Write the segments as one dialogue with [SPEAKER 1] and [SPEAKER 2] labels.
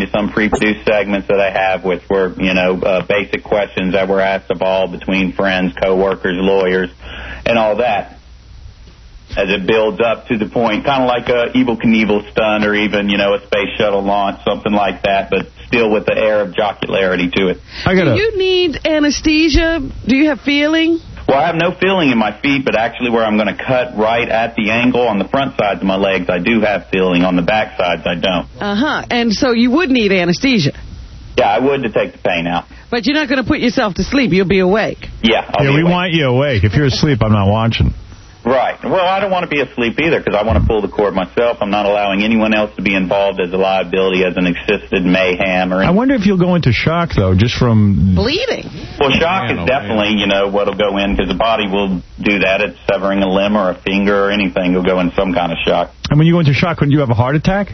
[SPEAKER 1] you some pre-produced segments that I have, which were, basic questions that were asked of all between friends, co-workers, lawyers, and all that. As it builds up to the point, kind of like a Evel Knievel stunt or even, a space shuttle launch, something like that, but still with the air of jocularity to it.
[SPEAKER 2] Do you need anesthesia? Do you have feeling?
[SPEAKER 1] Well, I have no feeling in my feet, but actually where I'm going to cut right at the angle on the front sides of my legs, I do have feeling. On the back sides, I don't.
[SPEAKER 2] And so you would need anesthesia?
[SPEAKER 1] Yeah, I would to take the pain out.
[SPEAKER 2] But you're not going to put yourself to sleep. You'll be awake.
[SPEAKER 1] Yeah,
[SPEAKER 3] we want you awake. If you're asleep, I'm not watching.
[SPEAKER 1] Right. Well, I don't want to be asleep either because I want to pull the cord myself. I'm not allowing anyone else to be involved as a liability, as an assisted mayhem or anything.
[SPEAKER 3] I wonder if you'll go into shock, though, just from...
[SPEAKER 2] bleeding.
[SPEAKER 1] Well, shock is definitely, what'll go in because the body will do that. It's severing a limb or a finger or anything will go in some kind of shock.
[SPEAKER 3] And when you go into shock, couldn't you have a heart attack?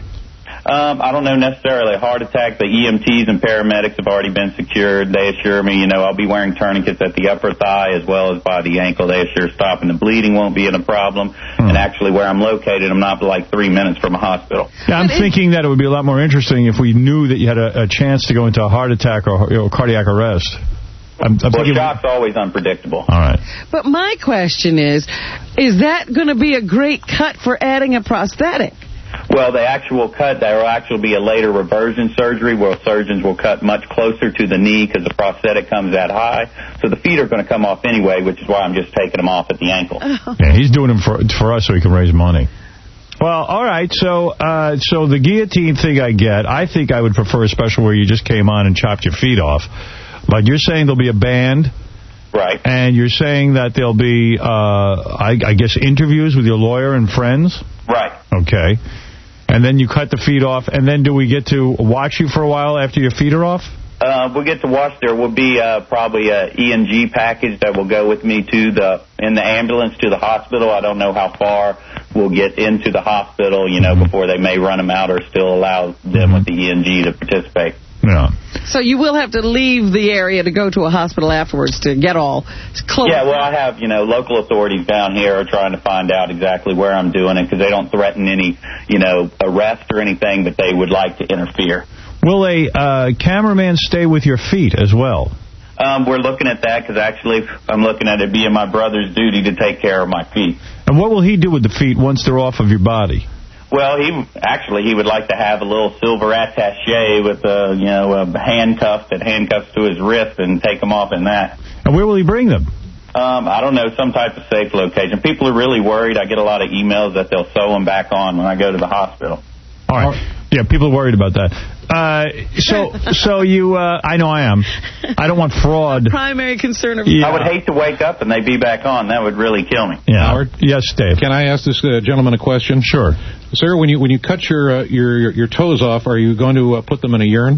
[SPEAKER 1] I don't know necessarily a heart attack. The EMTs and paramedics have already been secured. They assure me, I'll be wearing tourniquets at the upper thigh as well as by the ankle. They assure stopping the bleeding won't be a problem. And actually where I'm located, I'm not like 3 minutes from a hospital.
[SPEAKER 3] Yeah, I'm thinking that it would be a lot more interesting if we knew that you had a chance to go into a heart attack or cardiac arrest.
[SPEAKER 1] Shock's always unpredictable.
[SPEAKER 3] All right.
[SPEAKER 2] But my question is that going to be a great cut for adding a prosthetic?
[SPEAKER 1] Well, the actual cut, there will actually be a later reversion surgery where surgeons will cut much closer to the knee because the prosthetic comes that high. So the feet are going to come off anyway, which is why I'm just taking them off at the ankle.
[SPEAKER 3] Yeah, he's doing them for us so he can raise money. Well, all right, so the guillotine thing I get. I think I would prefer a special where you just came on and chopped your feet off. But you're saying there'll be a band.
[SPEAKER 1] Right.
[SPEAKER 3] And you're saying that there'll be, I guess, interviews with your lawyer and friends?
[SPEAKER 1] Right.
[SPEAKER 3] Okay. And then you cut the feet off, and then do we get to watch you for a while after your feet are off?
[SPEAKER 1] We'll get to watch. There will be probably an ENG package that will go with me in the ambulance to the hospital. I don't know how far we'll get into the hospital, before they may run them out or still allow them with the ENG to participate.
[SPEAKER 3] Yeah.
[SPEAKER 2] So you will have to leave the area to go to a hospital afterwards to get all close.
[SPEAKER 1] Yeah, well, I have, local authorities down here are trying to find out exactly where I'm doing it because they don't threaten any, arrest or anything, but they would like to interfere.
[SPEAKER 3] Will a cameraman stay with your feet as well?
[SPEAKER 1] We're looking at that because actually I'm looking at it being my brother's duty to take care of my feet.
[SPEAKER 3] And what will he do with the feet once they're off of your body?
[SPEAKER 1] Well, he would like to have a little silver attaché with a handcuff that handcuffs to his wrist and take them off in that.
[SPEAKER 3] And where will he bring them?
[SPEAKER 1] I don't know, some type of safe location. People are really worried. I get a lot of emails that they'll sew them back on when I go to the hospital.
[SPEAKER 3] All right. Yeah, people are worried about that. So you, I know I am. I don't want fraud.
[SPEAKER 2] Primary concern of
[SPEAKER 1] I would hate to wake up and they be back on. That would really kill me.
[SPEAKER 3] Yeah.
[SPEAKER 4] Howard?
[SPEAKER 3] Yes, Dave.
[SPEAKER 4] Can I ask this gentleman a question?
[SPEAKER 3] Sure.
[SPEAKER 4] Sir, when you cut your toes off, are you going to put them in a urn?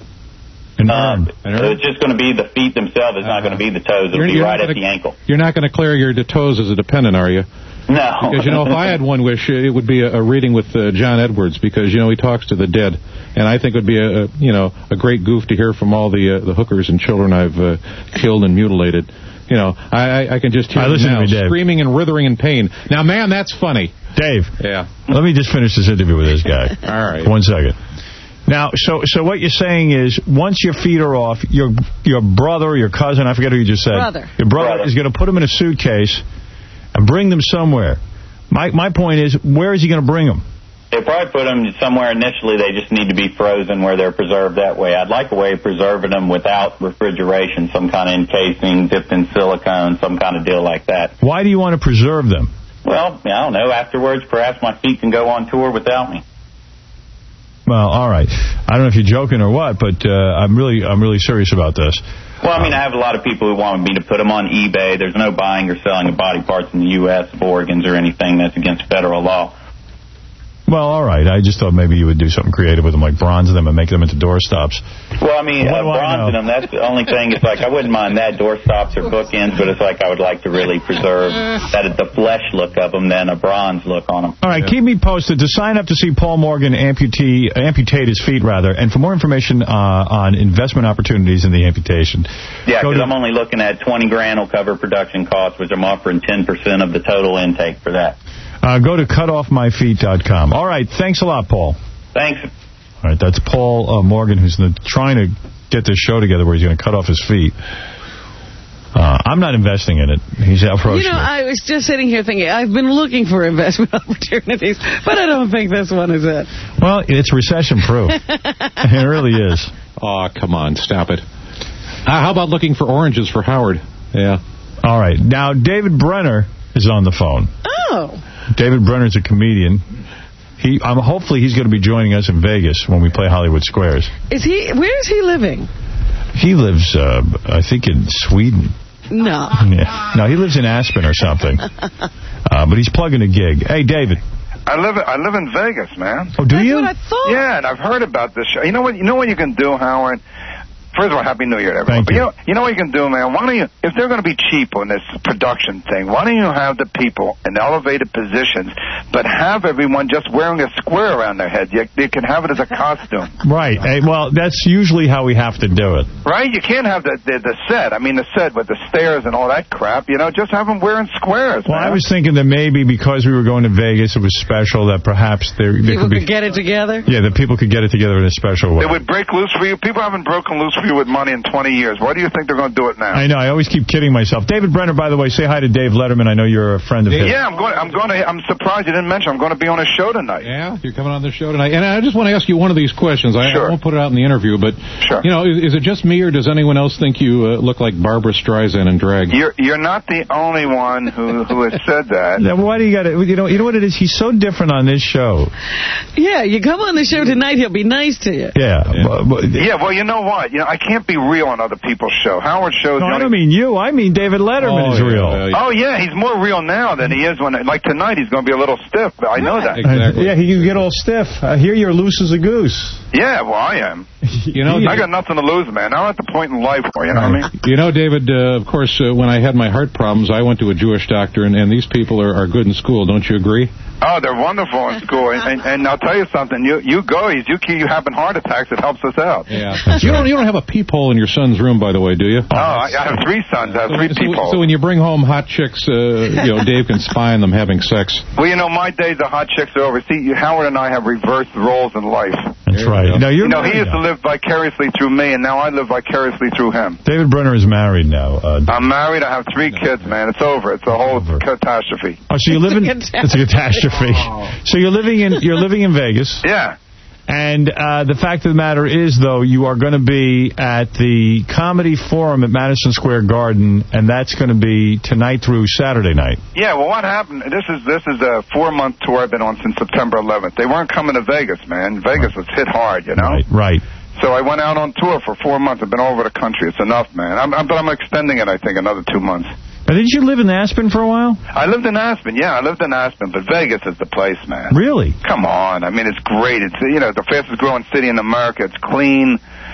[SPEAKER 1] It's just going to be the feet themselves. It's not going to be the toes. It'll be right at the ankle.
[SPEAKER 4] You're not going to clear your toes as a dependent, are you?
[SPEAKER 1] No.
[SPEAKER 4] Because, if I had one wish, it would be a reading with John Edwards because, he talks to the dead. And I think it would be a great goof to hear from all the hookers and children I've killed and mutilated. I can just hear them now screaming and writhing in pain. Now, man, that's funny.
[SPEAKER 3] Dave.
[SPEAKER 4] Yeah.
[SPEAKER 3] Let me just finish this interview with this guy.
[SPEAKER 4] All right.
[SPEAKER 3] 1 second. Now, so what you're saying is, once your feet are off, your brother, your cousin, I forget who you just said. Your brother is going to put them in a suitcase and bring them somewhere. My point is, where is he going to bring them?
[SPEAKER 1] They'll probably put them somewhere initially. They just need to be frozen where they're preserved that way. I'd like a way of preserving them without refrigeration, some kind of encasing, dipped in silicone, some kind of deal like that.
[SPEAKER 3] Why do you want to preserve them?
[SPEAKER 1] Well, I don't know. Afterwards, perhaps my feet can go on tour without me.
[SPEAKER 3] Well, all right. I don't know if you're joking or what, but I'm really serious about this.
[SPEAKER 1] Well, I have a lot of people who want me to put them on eBay. There's no buying or selling of body parts in the U.S. of organs or anything that's against federal law.
[SPEAKER 3] Well, all right. I just thought maybe you would do something creative with them, like bronze them and make them into doorstops.
[SPEAKER 1] Well, bronzing them, that's the only thing. It's like I wouldn't mind that, doorstops or bookends, but it's like I would like to really preserve the flesh look of them than a bronze look on them.
[SPEAKER 3] All right, keep me posted. To sign up to see Paul Morgan amputate his feet, and for more information on investment opportunities in the amputation.
[SPEAKER 1] Yeah, because I'm only looking at $20,000 will cover production costs, which I'm offering 10% of the total intake for that.
[SPEAKER 3] Go to cutoffmyfeet.com. All right, thanks a lot, Paul.
[SPEAKER 1] Thanks.
[SPEAKER 3] All right, that's Paul Morgan, who's trying to get this show together where he's going to cut off his feet. I'm not investing in it. He's approaching
[SPEAKER 2] You know, I was just sitting here thinking, I've been looking for investment opportunities, but I don't think this one is it.
[SPEAKER 3] Well, it's recession-proof. It really is.
[SPEAKER 4] Oh, come on, stop it. How about looking for oranges for Howard? Yeah.
[SPEAKER 3] All right. Now, David Brenner is on the phone.
[SPEAKER 2] Oh.
[SPEAKER 3] David Brenner's a comedian. Hopefully he's going to be joining us in Vegas when we play Hollywood Squares. Where is he living? He lives, I think, in Sweden.
[SPEAKER 2] No.
[SPEAKER 3] Yeah. No, he lives in Aspen or something. But he's plugging a gig. Hey, David.
[SPEAKER 5] I live in Vegas, man.
[SPEAKER 3] Oh, do you?
[SPEAKER 2] That's what I thought.
[SPEAKER 5] Yeah, and I've heard about this show. You know what you can do, Howard? First of all, Happy New Year to everyone.
[SPEAKER 3] Thank you.
[SPEAKER 5] You know what you can do, man? Why don't you, if they're going to be cheap on this production thing, why don't you have the people in elevated positions, but have everyone just wearing a square around their head? You can have it as a costume.
[SPEAKER 3] Right. Hey, well, that's usually how we have to do it.
[SPEAKER 5] Right? You can't have the set. I mean, the set with the stairs and all that crap. You know, just have them wearing squares.
[SPEAKER 3] Well,
[SPEAKER 5] man.
[SPEAKER 3] I was thinking that maybe because we were going to Vegas, it was special, that perhaps
[SPEAKER 2] people could get it together?
[SPEAKER 3] Yeah, that people could get it together in a special way.
[SPEAKER 5] They would break loose for you. People haven't broken loose for you with money in 20 years. Why do you think they're going to do it now?
[SPEAKER 3] I know. I always keep kidding myself. David Brenner, by the way, say hi to Dave Letterman. I know you're a friend of his.
[SPEAKER 5] Yeah, I'm surprised you didn't mention I'm going to be on a show tonight.
[SPEAKER 4] Yeah, you're coming on the show tonight. And I just want to ask you one of these questions. I won't put it out in the interview, but
[SPEAKER 5] sure.
[SPEAKER 4] You know, is it just me or does anyone else think you look like Barbara Streisand in drag?
[SPEAKER 5] You're not the only one who has said that.
[SPEAKER 3] Now, why do you got to? You know what it is? He's so different on this show.
[SPEAKER 2] Yeah, you come on the show tonight, he'll be nice to you.
[SPEAKER 3] Yeah.
[SPEAKER 5] Yeah. Well, you know what? I can't be real on other people's show. Howard shows.
[SPEAKER 3] No, I don't mean you. I mean David Letterman is real.
[SPEAKER 5] Oh yeah, he's more real now than he is when. Like tonight, he's going to be a little stiff. I know that.
[SPEAKER 4] Exactly.
[SPEAKER 3] Yeah, he can get all stiff. Here you're loose as a goose.
[SPEAKER 5] Yeah, well, I am.
[SPEAKER 4] You know,
[SPEAKER 5] I got nothing to lose, man. I'm at the point in life where, you know what I mean?
[SPEAKER 4] You know, David, of course, when I had my heart problems, I went to a Jewish doctor, and these people are good in school. Don't you agree?
[SPEAKER 5] Oh, they're wonderful in school. And I'll tell you something. You having heart attacks, it helps us out.
[SPEAKER 4] Yeah. You don't have a peephole in your son's room, by the way, do you?
[SPEAKER 5] Oh, I have 3 sons. I have 3 peepholes.
[SPEAKER 4] So when you bring home hot chicks, Dave can spy on them having sex.
[SPEAKER 5] Well, my days of hot chicks are over. See, Howard and I have reversed roles in life.
[SPEAKER 3] That's right. Now,
[SPEAKER 5] he used to live vicariously through me, and now I live vicariously through him.
[SPEAKER 3] David Brenner is married now.
[SPEAKER 5] I'm married. I have 3 kids, man. It's over. It's a whole catastrophe.
[SPEAKER 3] Oh, so you live in... It's a catastrophe. So you're living in Vegas.
[SPEAKER 5] Yeah.
[SPEAKER 3] And the fact of the matter is, though, you are going to be at the Comedy Forum at Madison Square Garden, and that's going to be tonight through Saturday night.
[SPEAKER 5] Yeah, well, what happened, this is a 4-month tour I've been on since September 11th. They weren't coming to Vegas, man. Vegas was hit hard, you know?
[SPEAKER 3] Right.
[SPEAKER 5] So I went out on tour for 4 months. I've been all over the country. It's enough, man. But I'm extending it, I think, another 2 months.
[SPEAKER 3] Now, didn't you live in Aspen for a while?
[SPEAKER 5] I lived in Aspen, but Vegas is the place, man.
[SPEAKER 3] Really?
[SPEAKER 5] Come on. I mean, it's great. It's, the fastest growing city in America. It's clean.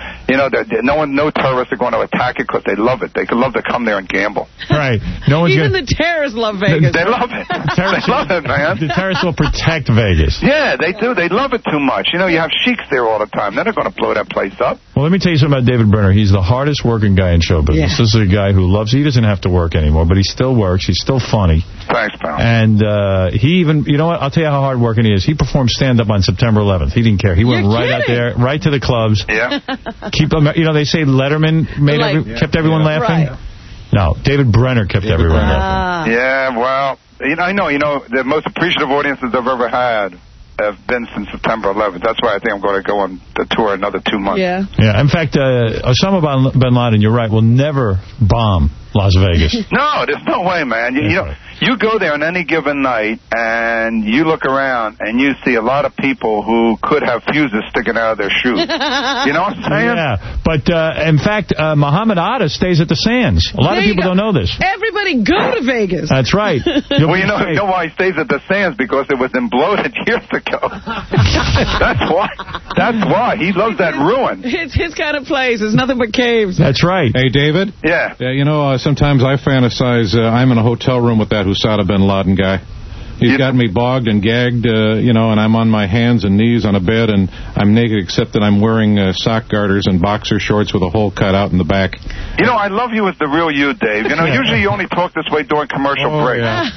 [SPEAKER 5] No terrorists are going to attack it because they love it. They love to come there and gamble.
[SPEAKER 3] Right.
[SPEAKER 2] Even the terrorists love Vegas.
[SPEAKER 5] They love it. They love it, man.
[SPEAKER 3] The terrorists will protect Vegas.
[SPEAKER 5] Yeah, they do. They love it too much. You have sheiks there all the time. They're not going to blow that place up.
[SPEAKER 3] Well, let me tell you something about David Brenner. He's the hardest working guy in show business. Yeah. This is a guy who he doesn't have to work anymore, but he still works. He's still funny.
[SPEAKER 5] Thanks, pal.
[SPEAKER 3] And he even, you know what, I'll tell you how hard working he is. He performed stand-up on September 11th. He didn't care. He went right out there, right to the clubs.
[SPEAKER 5] Yeah.
[SPEAKER 3] They say Letterman kept everyone laughing.
[SPEAKER 2] Right.
[SPEAKER 3] No, David Brenner kept everyone laughing.
[SPEAKER 5] Yeah, well, I know, the most appreciative audiences I've ever had have been since September 11th. That's why I think I'm going to go on the tour another 2 months.
[SPEAKER 2] Yeah.
[SPEAKER 3] In fact, Osama bin Laden, you're right, will never bomb Las Vegas.
[SPEAKER 5] No, there's no way, man. You go there on any given night, and you look around, and you see a lot of people who could have fuses sticking out of their shoes. You know what I'm saying?
[SPEAKER 3] Yeah, but in fact, Muhammad Atta stays at the Sands. A lot of people don't know this.
[SPEAKER 2] Everybody go to Vegas.
[SPEAKER 3] That's right.
[SPEAKER 5] Well, you know why he stays at the Sands? Because it was imploded years ago. That's why. He loves that ruin.
[SPEAKER 2] It's his kind of place. It's nothing but caves.
[SPEAKER 3] That's right.
[SPEAKER 4] Hey, David?
[SPEAKER 5] Yeah.
[SPEAKER 4] Sometimes I fantasize I'm in a hotel room with that Husada bin Laden guy. He's got me bogged and gagged, and I'm on my hands and knees on a bed, and I'm naked except that I'm wearing sock garters and boxer shorts with a hole cut out in the back.
[SPEAKER 5] I love you as the real you, Dave. Usually you only talk this way during commercial break.
[SPEAKER 4] Yeah.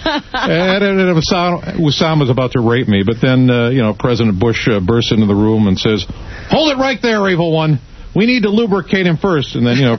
[SPEAKER 4] Osama's about to rape me, but then, President Bush bursts into the room and says, "Hold it right there, evil one. We need to lubricate him first." And then,